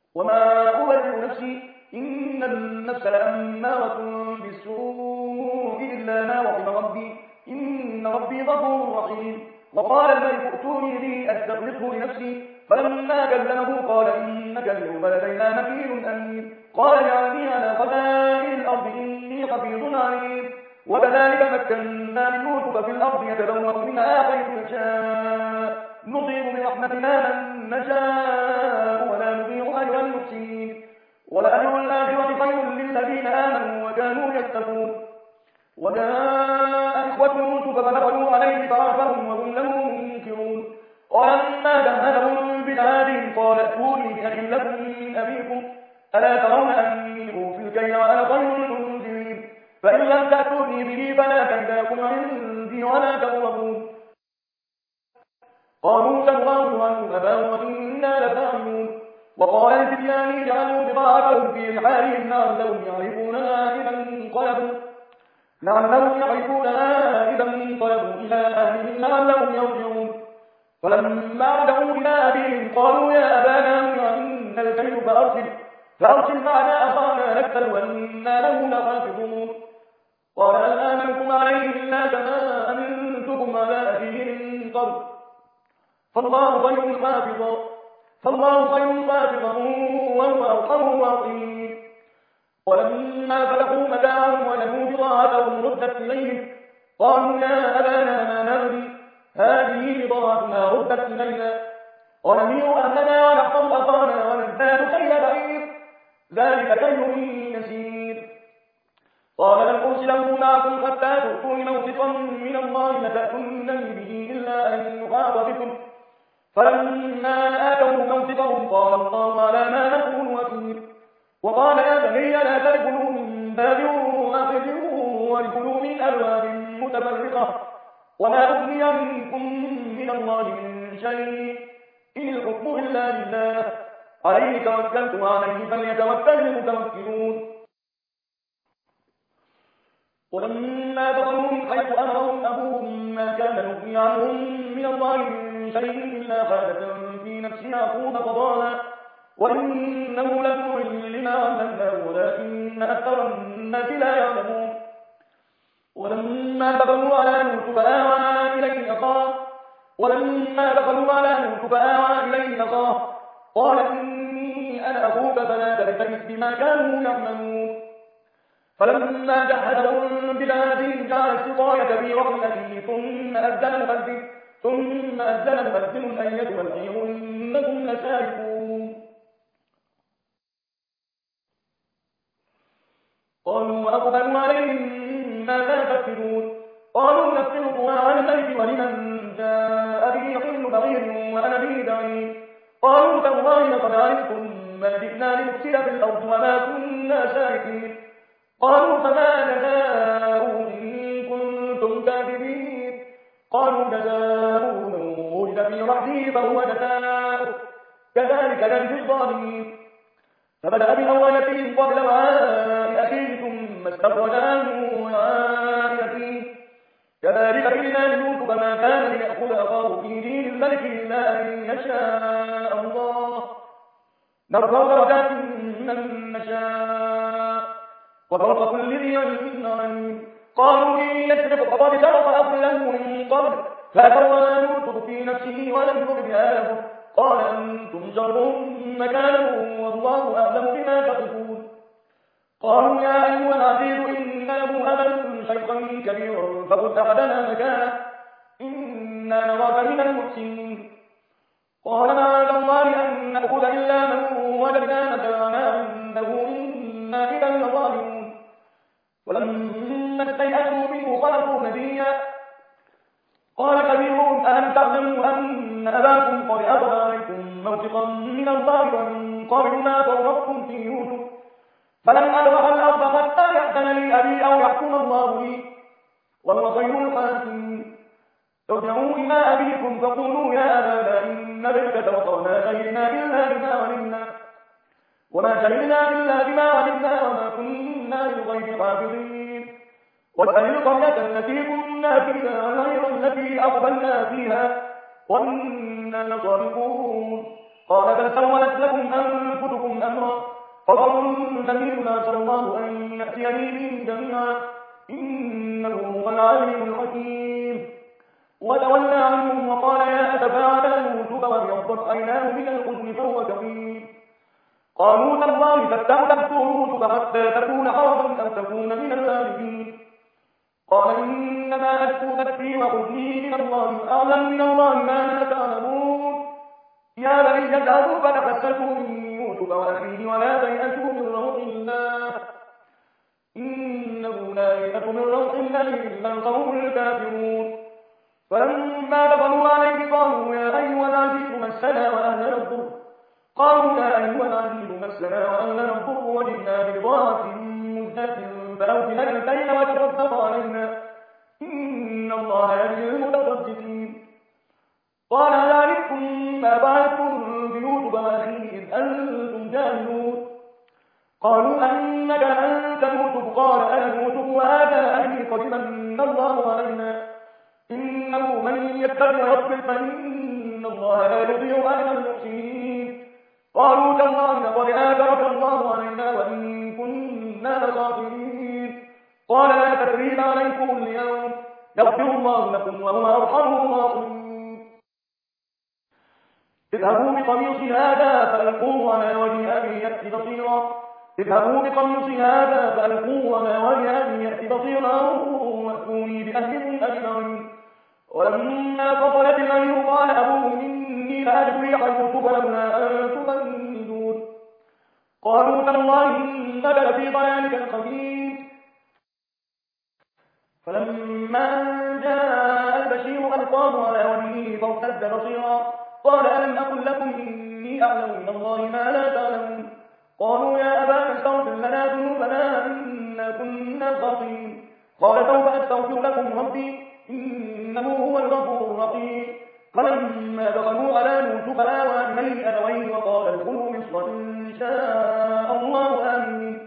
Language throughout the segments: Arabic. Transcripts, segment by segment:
وما أبرئ نفسي إن النفس لأمارة بالسوء إلا ما رحم ربي إن ربي غفور رحيم. وقال الملك ائتوني به أستخلصه لنفسي فلما كلمه قال إنك اليوم لدينا مكين أمين. قال اجعلني على خزائن الأرض إني حفيظ عليم. وكذلك مكنا ليوسف في الأرض يتبوأ منها حيث يشاء نصيب برحمتنا من نشاء ولا نضيع أجر المحسنين. ولأجر الآخرة خير للذين آمنوا وكانوا يتقون. وجاء إخوة يوسف فدخلوا عليه فعرفهم وهم له منكرون. ولما جهزهم بالعادين قال ائتوني بأخ لكم من أبيكم ألا ترون أني أوفي الكيل وأنا خير المنزلين. فإن لم تأتوني به فلا كيل لكم عندي ولا تغضبون. قالوا تالله عنه أباه وإنا لفاعلون. وقال الفتيان اجعلوا بضاعتهم في رحالهم لعلهم يعرفونها إذا انقلبوا إلى أهلهم لعلهم يرجعون. فلما رجعوا إلى أبيهم قالوا يا أبانا إن الكيل فأرسل معنا أخانا نكتل وإنا له لحافظون. قال هل آمنكم عليه إلا كما أمنتكم على أخيه من قبل فالله خير حافظا وهو أرحم الراحمين. ولما فتحوا متاعهم وجدوا بضاعتهم ردت إليهم قالوا يا أبانا ما نبغي هذه بضاعتنا ردت إلينا ونمير أهلنا ونحفظ أخانا ونزداد كيل بعير ذلك كيل يسير. قال لن أرسله معكم حتى تؤتون موثقا من الله لتأتونني به إلا أن يحاط بكم فلما آتوا موثقهم قال الله على ما نقول وكيل. وقال يا بني لا تدخلوا من باب واحد وادخلوا من أبواب متفرقة ولا أغني منكم من الله من شيء إن الحكم إلا لله عليه توكلت وعليه فليتوكل المتوكلون. ولما دخلوا من حيث أمرهم أبوهم ما كان يغني عنهم من الله من شيء إلا حاجة في نفس يعقوب قضاها وإنه لذو علم لما علمناه ولكن أكثر الناس لا يعلمون. ولما دخلوا على يوسف آوى إليه أخاه قال إني أنا أخوك فلا تبتئس بما كانوا يعملون. فلما جهزهم بجهازهم جعل السقاية في رحل أخيه ثم أذن مؤذن أيتها العير إنكم لسارقون. قالوا وأقبلوا عليهم ماذا تفقدون قالوا نفقد طواع البيت ولمن جاء به حمل بغير وأنا به زعيم. قالوا تالله لقد علمتم ما جئنا لنفسد في الأرض وما كنا سارقين. قالوا فما جزاؤه إن كنتم كاذبين. قالوا جزاؤه من وجد في رحله فهو جزاؤه كذلك نجزي الظالمين. فبدأ بأولتهم قبل وعاء أخيه ثم استخرج عنه وعاء أخيه كذلك كدنا ليوسف ما كان ليأخذ أخاه في دين الملك إلا أن يشاء الله نرفع درجات من نشاء وفوق كل ذي علم عليم. قالوا إن يسرق فقد سرق أخ له من قبل فأسرها يوسف في نفسه ولم يبدها له قال أنتم شر مكانا والله أعلم بما تصفون. قالوا يا أيها العزيز إن له أبا شيخا كبيرا فخذ أحدنا مكانه إنا نراك من المحسنين. قال معاذ الله أن نأخذ إلا من وجدنا متاعنا عنده إنا إذا لظالمون. ولما استيئسوا منه خلقوا نبيا قال كبيرهم ألم تعلموا أن أباكم قد أخذ عليكم موثقا من الله ومن قبل ما فرطتم في يوسف فلن أبرح الأرض حتى يأذن لي أبي أو يحكم الله لي وهو خير الحاكمين. ارجعوا إلى أبيكم فقولوا يا أبانا إن ابنك وصانا شهدنا إلا بما علمنا وما شهدنا إلا بما علمنا وما كنا للغيب حافظين. واسأل القرية التي كنا فيها غير التي أقبلنا فيها وإنا لصادقون. قال بل سولت لكم أنفسكم أمرا فصبر جميل عسى الله أن يأتيني بهم جميعا إنه هو العليم الحكيم. وتولى عنهم وقال يا أسفى على يوسف وابيضت عيناه من الحزن فهو كظيم. قالوا تالله تفتح تبكي يوسف حتى تكون حرضا أو تكون من الآلهين. قال إنما أشكو بثي وحزني من الله أعلم من الله ما لا تعلمون. يا بني اذهبوا فتحسسوا من يوسف وأخيه ولا تيأسوا من روح الله إنه لا ييأس من روح الله إلا القوم الكافرون. فلما دخلوا عليه قالوا يا أيها العزيز مسنا وأهلنا الضر قالوا يا أيها العزيز مسنا وأهلنا الضر وجئنا ببضاعة مزجاة فأوف لنا الكيل وتصدق علينا إن الله يجزي المتصدقين. قال ذلكم ما فعلتم بيوسف وأخيه إذ أنتم جاهلون. قالوا أئنك أنت يوسف قال أنا يوسف وهذا أخي قد من الله علينا إنه من يتق ويصبر فإن الله لا يضيع أجر المحسنين. قالوا تالله لقد آثرك الله علينا وإن كنا لخاطئين. قال لا تثريب عليكم اليوم يغفر الله لكم وهو أرحم الراحمين. اذهبوا بقميص هذا فألقوه على وجه أبي يأت بصيرا اذهبوا بقميص هذا فألقوه على وجه أبي يأت بصيرا وأتوني بأهلكم أجمعين. ولما فصلت العير قال أبوهم إني لأجد ريح يوسف لولا أن تفندون. قالوا تالله إنك لفي ضلالك القديم. فلما أن جاء البشير ألقاه على وجهه فارتد بصيرا قال ألم أقل لكم إني أعلم من الله ما لا تعلمون. قالوا يا أبانا استغفر لنا ذنوبنا إنا كنا خاطئين. قال سوف أستغفر لكم ربي إنه هو الغفور الرحيم. فلما دخلوا على يوسف آوى إليه أبويه وقال ادخلوا مصر إن شاء الله آمين.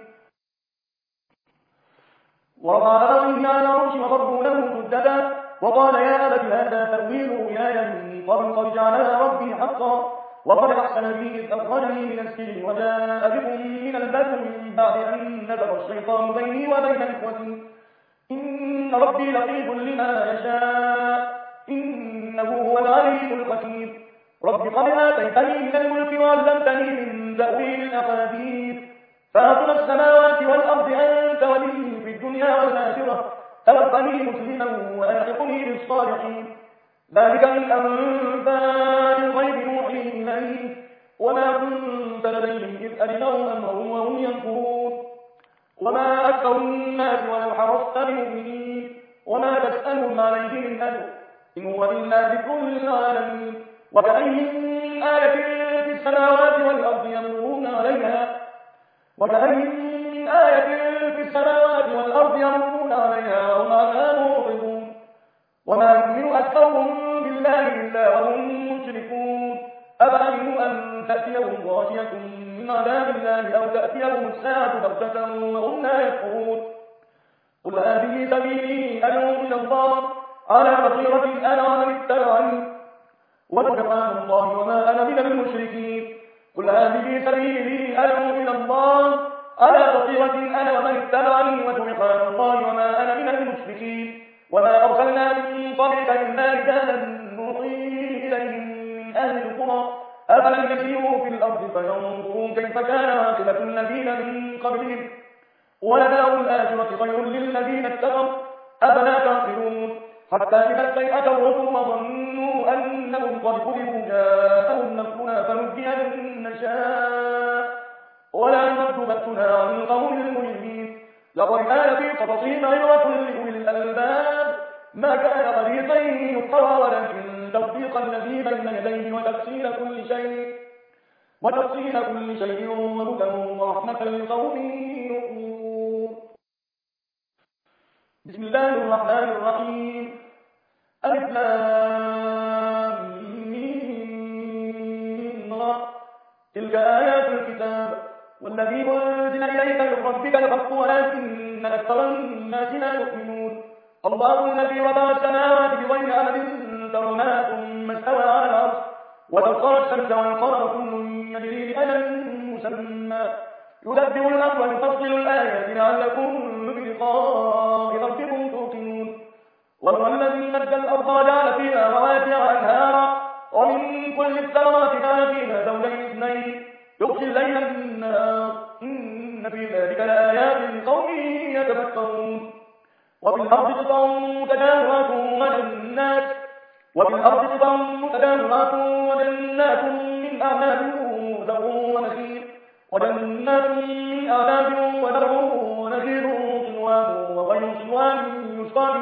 ورفع أبويه على العرش وضربوا له سجدا وقال يا أبت هذا تأويل رؤياي من قبل قد جعلها ربي حقا وقد أحسن بي إذ أخرجني من السجن وجاء بكم من البدو من بعد أن نزغ الشيطان بيني وبين إخوتي إن ربي لطيف لما يشاء إنه هو العليم الحكيم. رب قد آتيتني من الملك وعلمتني من تأويل الأحاديث فاطر السماوات والأرض أنت ولي في الدنيا والآخرة توفني مسلما وألحقني بالصالحين. ذلك من أنباء الغيب نوحيه إليك وما كنت لديهم إذ أجمعوا أمرهم وهم ينكرون. وما أكثر الناس ولو حرصت بمؤمنين وما تسألهم عليه من أجر إن هو إلا ذكر للعالمين. وكأي من آية في السماوات والأرض يمرون عليها وهم عنها معرضون. وما يؤمن أكثرهم بالله إلا وهم مشركون. أفأمنوا أن تأتيهم غاشية من عذاب الله أو تأتيهم الساعة بغتة وهم لا يشعرون. قل هذه سبيلي أدعو إلى الله على بصيرة أنا ومن اتبعني وسبحان الله وما أنا من المشركين. قل هذه سبيلي أدعو إلى الله على بصيرة أنا ومن اتبعني وسبحان الله وما أنا من المشركين. وما أرسلنا من قبلك إلا رجالا نوحي إليهم من أهل القرى أفلم يسيروا في الأرض فينظروا كيف كان عاقبة الذين من قبلهم ولدار الآخرة خير للذين اتقوا أفلا تعقلون. حتى إذا استيأس الرسل وظنوا أنهم قد كذبوا جاءهم نصرنا فنجي من نشاء ولا يرد بأسنا عن القوم المجرمين. لقد كان في قصصهم عبرة لأولي الألباب ما كان حديثا يفترى ولكن تصديق الذي بين يديه وتفصيل كل شيء وهدى ورحمة لقوم يؤمنون. بسم الله الرحمن الرحيم. ألف لام ميم را تلك آيات الكتاب والذي أنزل إليك من ربك الحق ولكن أكثر الناس لا يؤمنون. الله الذي رفع السماوات بغير أمد ترونها ثم استوى على العرش وتسخر الشمس والقمر كل يجري لأجل مسمى يدبر الأمر ويفصل الآيات لعلكم بلقاء ربكم توقنون وهو الذي مد الأرض وجعل فيها رواسي وأنهارا ومن كل الثمرات جعل فيها زوجين اثنين يغشي الليل النهار إن في ذلك لآيات لقوم يتفكرون وفي الأرض قطع متجاورات وجنات من أعناب وزرع ونخيل وجنات من أعناب وزرع ونخيل صنوان وغير صنوان يسقى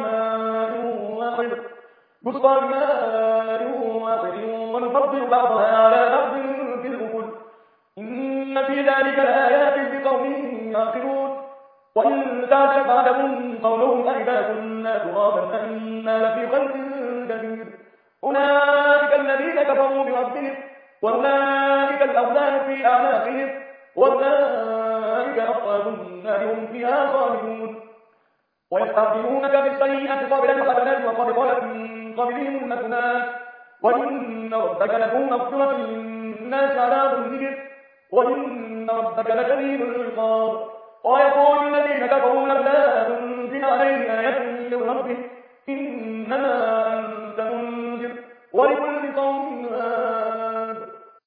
بماء واحد ونفضل بعضها على بعض في الأكل إن في ذلك لآيات لقوم يعقلون وإن تعجب بعدهم قولهم أئذا كنا ترابا أئنا لفي خلق جديد أولئك الذين كفروا بربهم وأولئك الأغلال في أعناقهم وأولئك أصحاب النار هم فيها خالدون ويستعجلونك بالسيئة قبل الحسنات وقد خلت من قبلهم الناس وإن ربك له مغفرة للناس على ظلمهم وإن ربك لشديد العقاب ويقول الذين كفروا لولا أنزل عليه آية من ربه إنما أنت منذر ولكل قوم هاد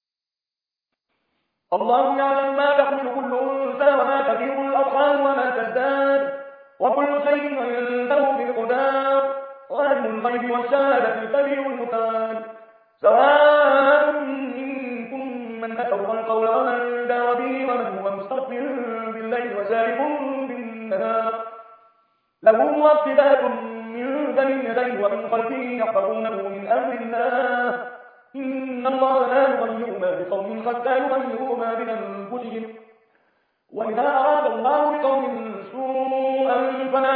الله يعلم ما تحمل كل أنثى وما تغيظ الأرحام وما تزداد وكل شيء عنده بمقدار وعلم الغيب والشهادة الكبير المتعال سواء منكم من أسر القول ومن دار به ومن هو مستخف بالليل وسارق بالنهار له مؤقبات من بين يديه ومن خلفه يحفظونه من أمر الله إن الله لا يغير ما بقوم حتى يغيروا ما بأنفسهم وإذا أراد الله بقوم سوءا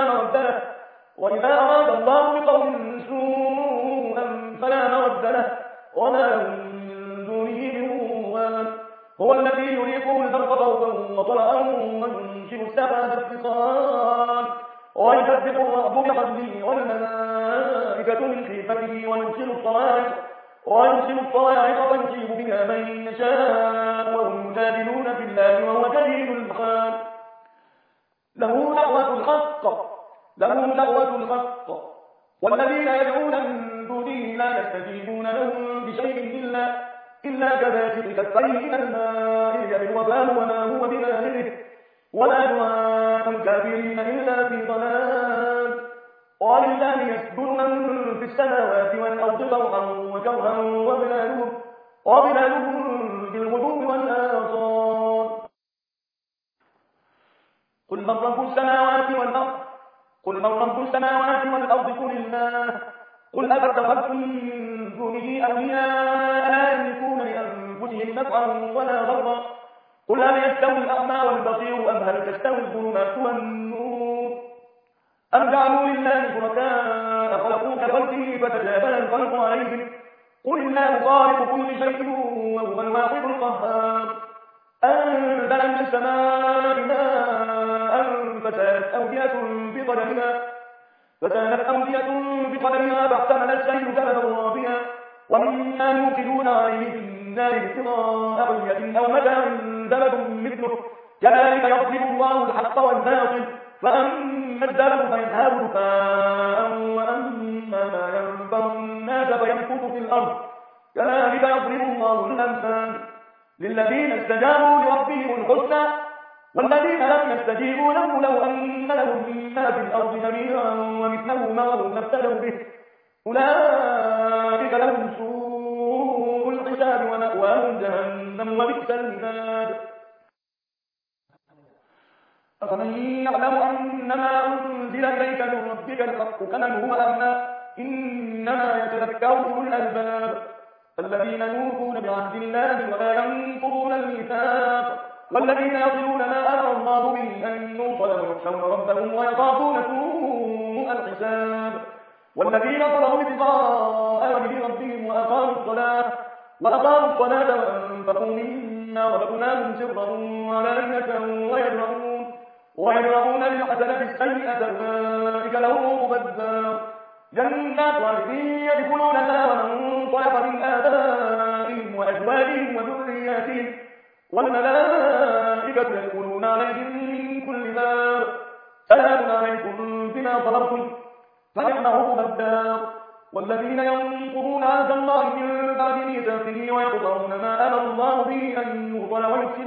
فلا مرد له وما لهم من دونه من وال هو الذي يريكم البرق خوفا وطلعا وينشر السحاب الثقال ويسبح الرعد بحمده والملائكة من خيفته ويرسل الصواعق فيصيب بها من يشاء وهم يجادلون في الله وهو شديد المحال له دعوة الحق والذين يدعون من دونه لا يستجيبون لهم بشيء إلا كباسط كفيه إلى الماء ليبلغ فاه وما هو ببالغه ولا دعاء الكافرين إلا في ضلال ولله يسجد من في السماوات والأرض طوعا وكرها وظلالهم بالغدو والآصال قل من رب السماوات والأرض قل الله قل أفاتخذتم من دونه أولياء لا يملكون لأنفسهم نفعا ولا ضرا قل هل يستوي الأعمى والبصير أم هل تستوي الظلمات والنور أم جعلوا لله شركاء خلقوا كخلقه فتشابه الخلق عليهم قل الله خالق كل شيء وهو الواحد القهار أنزل من السماء ماء فسالت أودية بقدرها فاحتمل السيل زبدا رابيا ومما يوقدون عليه في النار ابتغاء حلية أو متاع زبد مثله كذلك يضرب الله الحق والباطل فأما الزبد فيذهب دفاء وأما ما ينفع الناس فيمكث في الأرض كذلك يضرب الله الأمثال للذين استجابوا لربهم الحسنى والذين لم يستجيبوا له لو أن لهم ما في الأرض جميعا ومثله معه لافتدوا به أولئك لهم سوء الحساب ومأواهم جهنم وبئس المهاد أفمن يعلم أنما أنزل إليك من ربك الحق كمن هو أعمى إنما يتذكر أولو الألباب الذين يوفون بعهد الله ولا ينقضون الميثاق والذين يصلون ما أمر الله به أن يوصل ويخشون ربهم ويخافون سوء الحساب والذين صبروا ابتغاء وجه ربهم وأقاموا الصلاة وأنفقوا مما رزقناهم سرا وعلانية ويدرؤون بالحسنة السيئة أولئك لهم عقبى الدار جنات عدن يدخلونها ومن صلح من آبائهم وأزواجهم وذرياتهم والملائكة يدخلون عليهم من كل باب سلام عليكم بما صبرتم فنعم عقبى الدار. والذين ينقضون عهد الله من بعد ميثاقه ويقطعون ما أمر الله به أن يوصل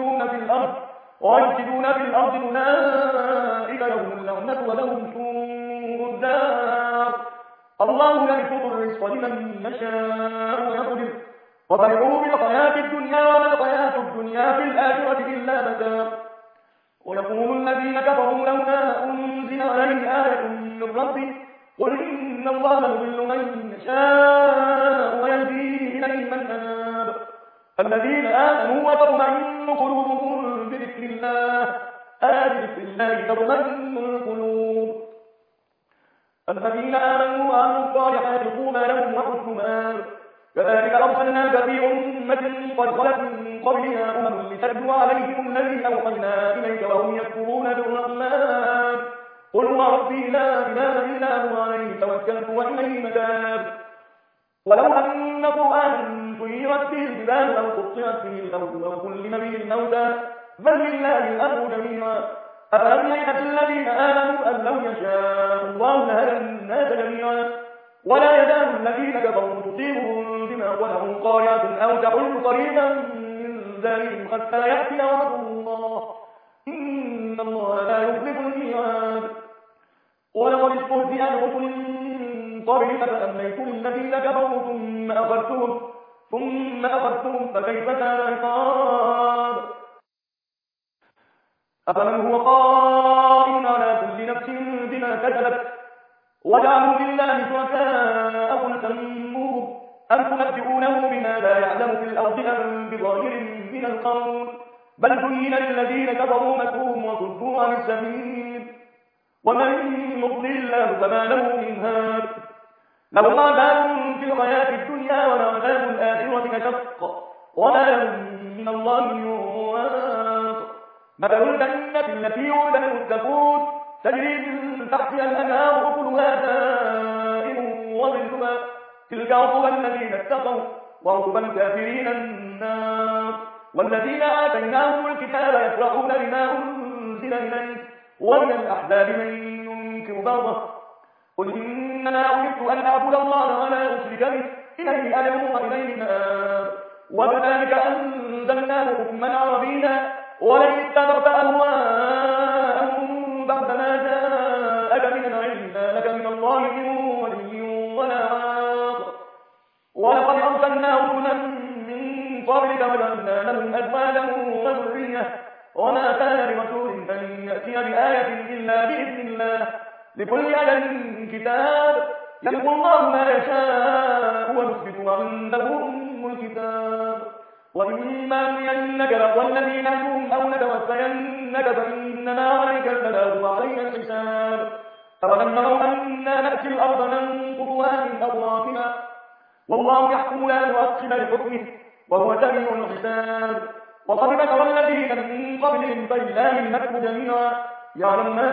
ويفسدون في الأرض أولئك لهم اللعنة ولهم سوء الدار. الله يبسط الرزق لمن يشاء ويقدر وفرحوا بالحياة الدنيا وما الحياة الدنيا في الآخرة إلا متاع. ويقول الذين كفروا لولا أنزل عليه آية من ربه قل إن الله يضل من يشاء ويهدي إليه من أناب. الذين آمنوا وتطمئن قلوبهم بذكر الله ألا بذكر الله تطمئن القلوب. الذين آمنوا وعملوا الصالحات طوبى لهم وحسن مآب. كذلك أرسلناك في أمة قد خلت من قبلها أمم لتتلو عليهم الذي أوحينا إليك وهم يكفرون بالرحمن قل هو ربي لا إله إلا هو عليه توكلت وإليه متاب. ولو أن قرآنا سيرت به الجبال أو قطعت به الأرض أو كلم به الموتى بل لله الأمر جميعا. أفلم ييأس الذين آمنوا أن لو يشاء الله لهدى الناس جميعا. ولا يزال الذين كفروا تصيبهم بما ظلموا قارعة أو تحل قريبا من ذلك حتى يأتي وعد الله إن الله لا يخلف الميعاد. ولقد استهزئ برسل من قبلك فأمليت للذين كفروا ثم أخذتهم فكيف كان عقاب. أفمن هو قائم على كل نفس بما كسبت وجعلوا لله شركاء قل سموه أم تنبئونه بما لا يعلم في الأرض أم بظاهر من القول بل زين للذين كفروا مكرهم وصدوا عن السبيل ومن يضلل الله فما له من هاد. لهم عذاب في الحياة الدنيا ولعذاب الآخرة أشق وما لهم من الله من واق. مثل الجنة التي وعد المتقون تجري من تحتها الأنهار أكلها دائم وظلها تلك عقبى الذين اتقوا وعقبى الكافرين النار. والذين آتيناهم الكتاب يفرحون بما أنزل إليك ومن الأحزاب من ينكر بعضه قل إنما أمرت أن أعبد الله ولا أشرك به إليه أدعو وإليه مآب. وكذلك أنزلناه حكما عربيا ولئن اتبعت أهواءهم بعد ما جاءك من العلم ما لك من الله من ولي ولا واق. ولقد أرسلنا رسلا من قبلك وجعلنا لهم أزواجا وذرية وما كان لرسول أن يأتي بآية إلا بإذن الله لكل أجل كتاب يمحو الله ما يشاء ويثبت عنده أم الكتاب. وإما نرينك والذين يدعون أو نتوفينك فإنما عليك البلاغ وعلينا الحساب. أولم يروا أنا نأتي الأرض ننقضها من أطرافها والله يحكم لا مؤخر لحكمه وهو سريع الحساب. وقد مكر الذين من قبلهم فلله المكر جميعا يعلم ما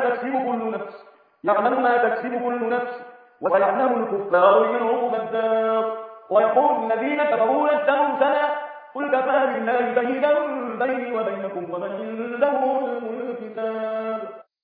تكسب كل نفس وسيعلم الكفار لمن عقبى الدار. ويقول الذين كفروا لست مرسلا قل كفى بالله شهيدا بيني وبينكم ومن عنده علم الكتاب.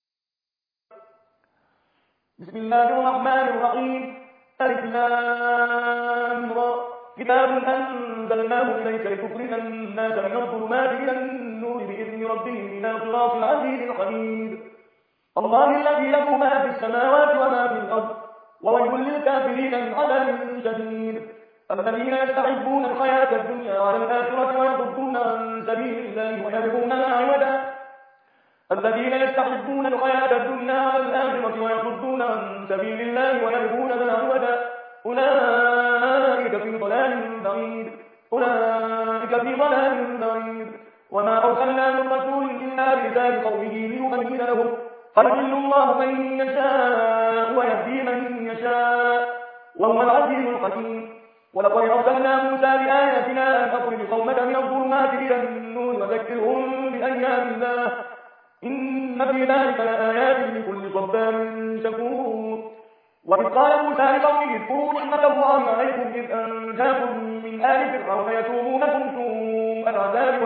بسم الله الرحمن الرحيم ألف لام را كتاب أنزلناه إليك لتخرج الناس من الظلمات إلى النور بإذن ربهم إلى صراط العزيز الحميد. الله الذي له ما في السماوات وما في الأرض وويل للكافرين من عذاب شديد. الذين يستحبون الحياة الدنيا على الآخرة ويصدون عن سبيل الله ويبغونها عوجا. الذين يستحبون الحياة الدنيا على الآخرة ويصدون عن سبيل الله ويبغونها عوجا أولئك في ضلال بعيد. وما أرسلنا من رسول إلا بلسان قومه ليبين لهم فيضل الله من يشاء ويهدي من يشاء وهو العزيز الحكيم. ولقد أرسلنا موسى بآياتنا أن أخرج قومك من الظلمات إلى النور وذكرهم بأيام الله إن في ذلك لآيات لكل صبار شكور. وإذ قال موسى لقومه اذكروا نعمة الله عليكم إذ أنجاكم من آل فرعون يسومونكم سوء العذاب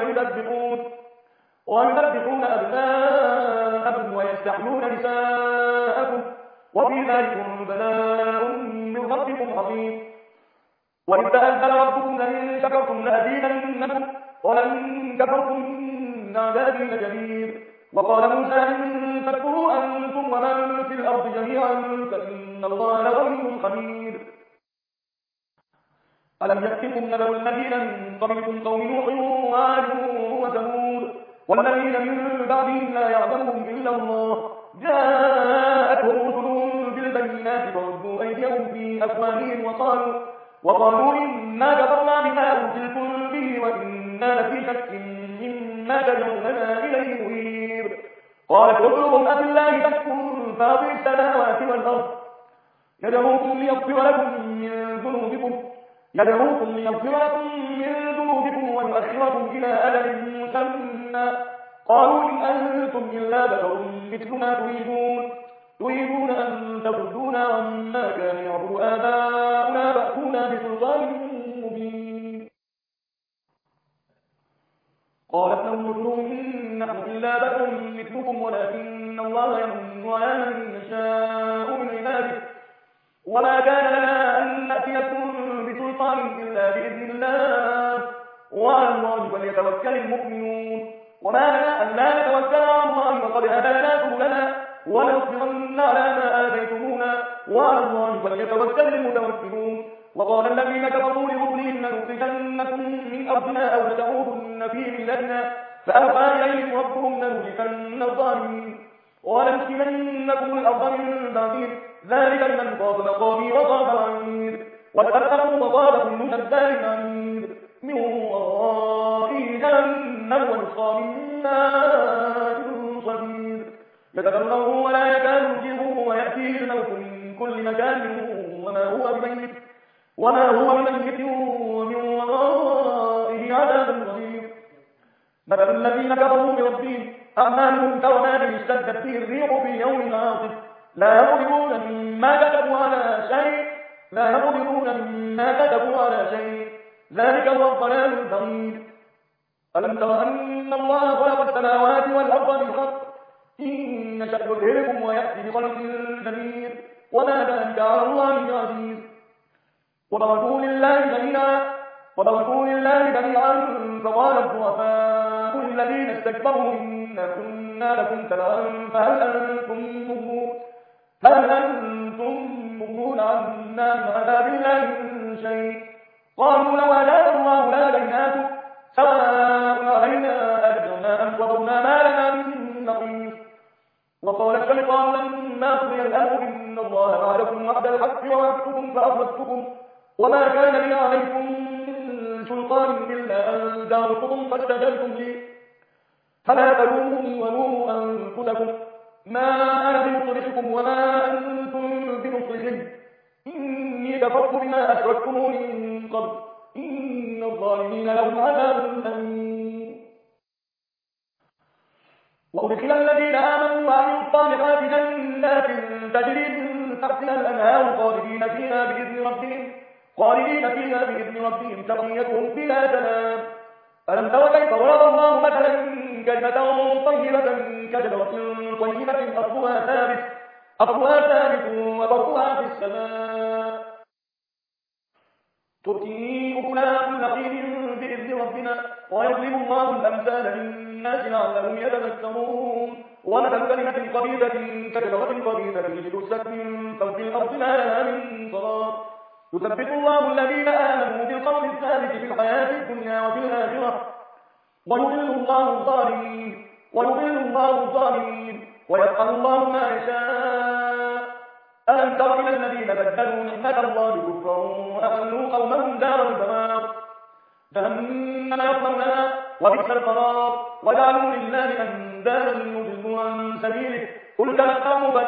ويذبحون أبناءكم ويستحيون نساءكم وفي ذلكم بلاء من ربكم عظيم. وإذ تأذن ربكم لئن شكرتم لأزيدنكم ولئن كفرتم إن عذابي لشديد. وقال موسى إن تكفروا أنتم ومن في الأرض جميعا فإن الله لغني حميد. ألم يأتكم نبأ الذين من قبلكم قوم نوح وعاد وثمود والذين من بعدهم لا يعلمهم إلا الله جاءتهم رسلهم بالبينات فردوا أيديهم في أفواههم وقالوا إنا كفرنا بما أرسلتم به وإنا لفي شك مما تدعوننا إليه مريب. قالت رسلهم أفي الله شك فاطر السماوات والأرض يدعوكم ليغفر لكم من ذنوبكم ويؤخركم إلى أجل مسمى. قالوا إن أنتم إلا بشر مثلنا تريدون أن تصدونا عما كان يعبد آباؤنا فأتونا بسلطان مبين. قالت لهم رسلهم إن نحن إلا بشر مثلكم ولكن الله يمن على من يشاء من عباده وما كان لنا أن نأتيكم بسلطان إلا بإذن الله وعلى الله فليتوكل المؤمنون. وما لنا أن لا نتوكل على الله وقد هدانا سبلنا ولنصبرن على ما آتيتمونا وعلى الله فليتوكل المتوكلون. وقال الذين كفروا لرسلهم لنخرجنكم من أرضنا أو لتعودن في ملتنا فأوحى إليهم ربهم لنهلكن الظالمين ولنسكننكم الأرض من بعدهم ذلك لمن خاف مقامي وخاف وعيد. واتقوا وقال كل جبار عنيد من ورائه جهنم ويسقى من ماء صديد يتبرأه ولا يكاد يجيبه ويأتيه الموت من كل مكان وما هو بميت ومن ورائه عذاب غليظ. مثل الذين كفروا بربهم أعمالهم كرماد اشتدت به الريح في يوم عاصف لا يقدرون مما كتبوا على شيء ذلك هو الضلال البعيد. ألم تر أن الله خلق السماوات والأرض بالحق إن يشأ يذهبكم ويأتي بخلق جديد وما ذلك على الله بعزيز. وبركوا لله جميعا فقال الضعفاء للذين استكبروا إنا كنا لكم تبعا فهل أنتم مغنون عنا من عذاب الله من شيء. قالوا لو هدانا الله لهديناكم سواء علينا أجرنا أم صبرنا ما لنا من محيص. وقال الشيطان لما قضي الأمر إن الله وعدكم وعد الحق ووعدتكم فأخلفتكم وما كان لي عليكم من سلطان إلا أن دعوتكم فاستجبتم لي فلا تلوموني ولوموا أنفسكم ما أنا بمصرخكم وما أنتم بمصرخي إني كفرت بما أشركتمون من قبل إن الظالمين لهم عذاب أليم. وأدخل الذين آمنوا وعملوا الصالحات جنات تجري من تحتها الأنهار خالدين فيها بإذن ربهم تحيتهم فيها سلام. ألم تر كيف ضرب الله مثلا كلمة طيبة كشجرة طيبة أصلها ثابت وفرعها في السماء تؤتي أكلها كل حين بإذن ربنا ويضرب الله الأمثال للناس لعلهم يتذكرون. ومثل كلمة خبيثة كشجرة خبيثة اجتثت من فوق الأرض ما لها من قرار يثبت الله الذين آمنوا بالقول الثابت في الحياة الدنيا وفي الآخرة ويضل الله الظالمين ويفعل الله ما يشاء. ألم تر إلى الذين بدلوا نعمة الله كفرا وأحلوا قومهم دار البوار جهنم يصلونها وبئس القرار وجعلوا لله أندادا ليضلوا عن سبيله قل تمتعوا